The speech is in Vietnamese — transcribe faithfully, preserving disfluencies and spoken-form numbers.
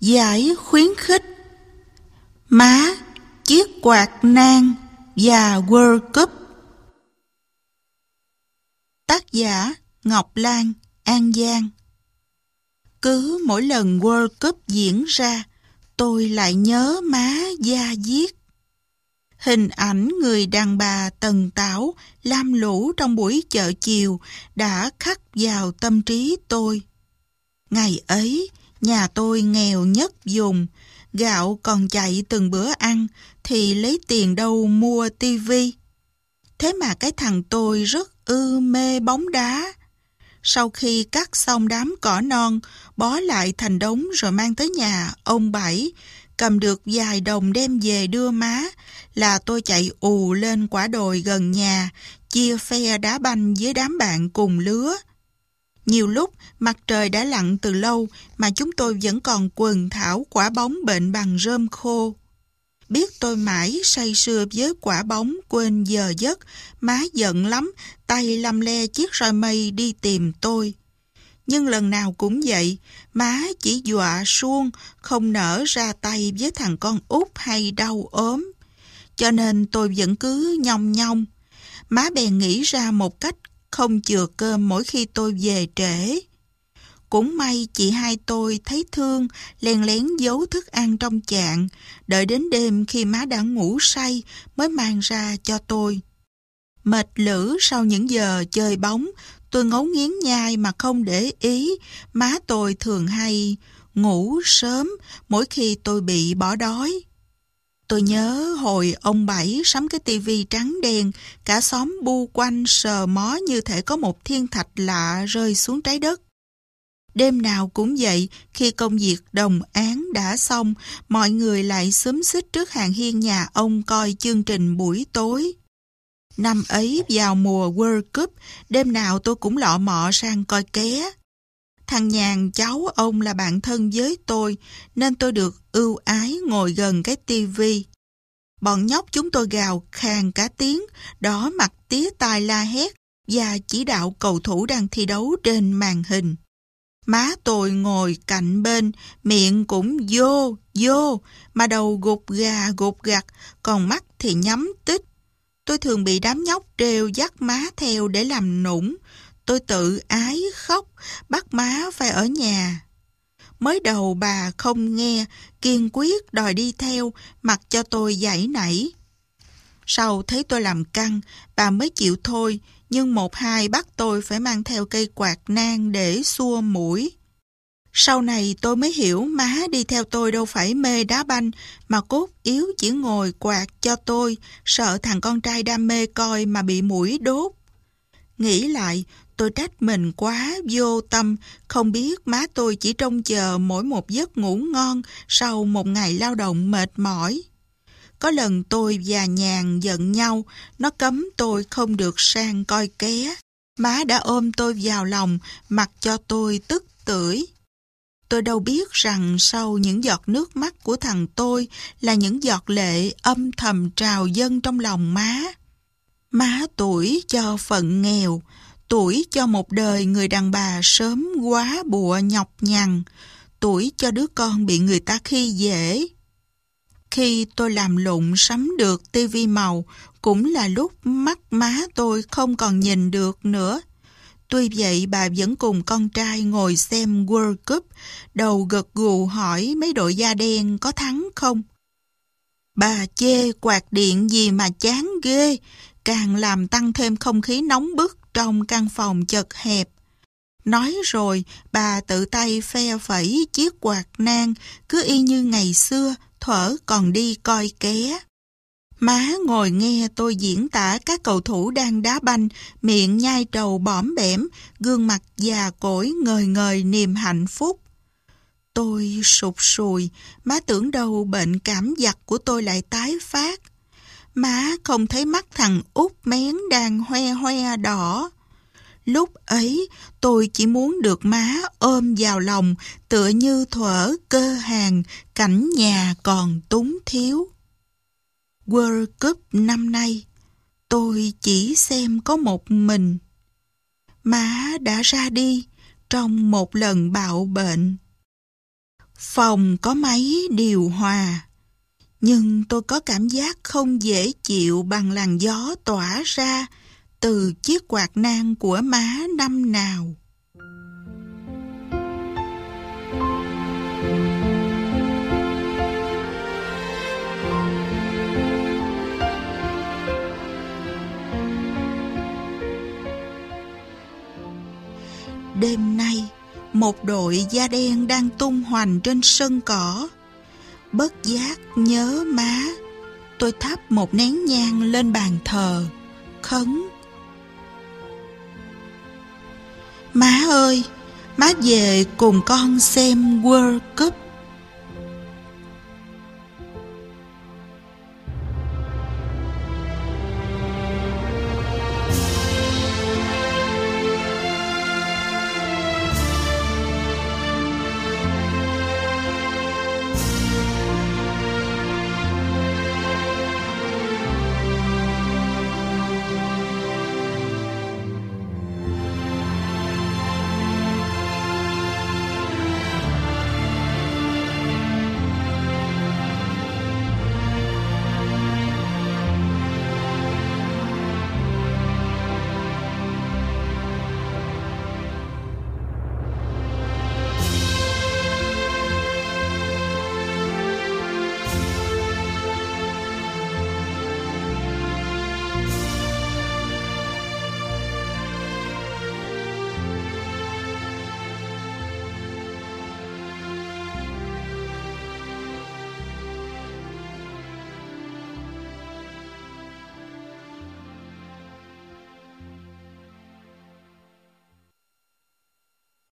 Giải khuyến khích Má, chiếc quạt nang và World Cup. Tác giả Ngọc Lan, An Giang. Cứ mỗi lần World Cup diễn ra, tôi lại nhớ má da diết. Hình ảnh người đàn bà tần tảo lam lũ trong buổi chợ chiều đã khắc vào tâm trí tôi. Ngày ấy, nhà tôi nghèo nhất vùng, gạo còn chạy từng bữa ăn thì lấy tiền đâu mua tivi. Thế mà cái thằng tôi rất ư mê bóng đá. Sau khi cắt xong đám cỏ non, bó lại thành đống rồi mang tới nhà ông Bảy, cầm được vài đồng đem về đưa má, là tôi chạy ù lên quả đồi gần nhà, chia phe đá banh với đám bạn cùng lứa. Nhiều lúc mặt trời đã lặn từ lâu mà chúng tôi vẫn còn quần thảo quả bóng bệnh bằng rơm khô. Biết tôi mãi say sưa với quả bóng quên giờ giấc, má giận lắm, tay lăm le chiếc roi mây đi tìm tôi. Nhưng lần nào cũng vậy, má chỉ dọa suông, không nỡ ra tay với thằng con út hay đau ốm. Cho nên tôi vẫn cứ nhong nhong. Má bèn nghĩ ra một cách không chừa cơm mỗi khi tôi về trễ. Cũng may chị hai tôi thấy thương, len lén giấu thức ăn trong chạn, đợi đến đêm khi má đã ngủ say mới mang ra cho tôi. Mệt lử sau những giờ chơi bóng, tôi ngấu nghiến nhai mà không để ý, má tôi thường hay ngủ sớm mỗi khi tôi bị bỏ đói. Tôi nhớ hồi ông Bảy sắm cái tivi trắng đen, cả xóm bu quanh sờ mó như thể có một thiên thạch lạ rơi xuống trái đất. Đêm nào cũng vậy, khi công việc đồng áng đã xong, mọi người lại xúm xít trước hàng hiên nhà ông coi chương trình buổi tối. Năm ấy vào mùa World Cup, đêm nào tôi cũng lọ mọ sang coi ké. Thằng Nhàn cháu ông là bạn thân với tôi, nên tôi được ưu ái ngồi gần cái tivi. Bọn nhóc chúng tôi gào khàn cả tiếng, đỏ mặt tía tai la hét và chỉ đạo cầu thủ đang thi đấu trên màn hình. Má tôi ngồi cạnh bên, miệng cũng vô, vô, mà đầu gục gà gục gặt, còn mắt thì nhắm tít. Tôi thường bị đám nhóc trêu dắt má theo để làm nũng. Tôi tự ái khóc, bắt má phải ở nhà. Mới đầu bà không nghe, kiên quyết đòi đi theo, mặc cho tôi giãy nảy. Sau thấy tôi làm căng, bà mới chịu thôi, nhưng một hai bắt tôi phải mang theo cây quạt nang để xua muỗi. Sau này tôi mới hiểu má đi theo tôi đâu phải mê đá banh, mà cốt yếu chỉ ngồi quạt cho tôi, sợ thằng con trai đam mê coi mà bị muỗi đốt. Nghĩ lại, tôi trách mình quá vô tâm, không biết má tôi chỉ trông chờ mỗi một giấc ngủ ngon sau một ngày lao động mệt mỏi. Có lần tôi và Nhàn giận nhau, nó cấm tôi không được sang coi ké. Má đã ôm tôi vào lòng, mặc cho tôi tức tưởi. Tôi đâu biết rằng sau những giọt nước mắt của thằng tôi là những giọt lệ âm thầm trào dâng trong lòng má. Má tuổi cho phận nghèo, tuổi cho một đời người đàn bà sớm quá bụa nhọc nhằn, tuổi cho đứa con bị người ta khi dễ. Khi tôi làm lụng sắm được tivi màu, cũng là lúc mắt má tôi không còn nhìn được nữa. Tuy vậy bà vẫn cùng con trai ngồi xem World Cup, đầu gật gù hỏi mấy đội da đen có thắng không. Bà chê quạt điện gì mà chán ghê, càng làm tăng thêm không khí nóng bức trong căn phòng chật hẹp. Nói rồi, bà tự tay phe phẩy chiếc quạt nang, cứ y như ngày xưa, thuở còn đi coi ké. Má ngồi nghe tôi diễn tả các cầu thủ đang đá banh, miệng nhai trầu bõm bẻm, gương mặt già cỗi ngời ngời niềm hạnh phúc. Tôi sụt sùi, má tưởng đâu bệnh cảm giặc của tôi lại tái phát. Má không thấy mắt thằng út mén đang hoe hoe đỏ. Lúc ấy, tôi chỉ muốn được má ôm vào lòng, tựa như thuở cơ hàng, cảnh nhà còn túng thiếu. World Cup năm nay, tôi chỉ xem có một mình. Má đã ra đi trong một lần bạo bệnh. Phòng có máy điều hòa, nhưng tôi có cảm giác không dễ chịu bằng làn gió tỏa ra từ chiếc quạt nang của má năm nào. Đêm nay, một đội da đen đang tung hoành trên sân cỏ. Bất giác nhớ má. Tôi thắp một nén nhang lên bàn thờ, khấn: Má ơi, má về cùng con xem World Cup.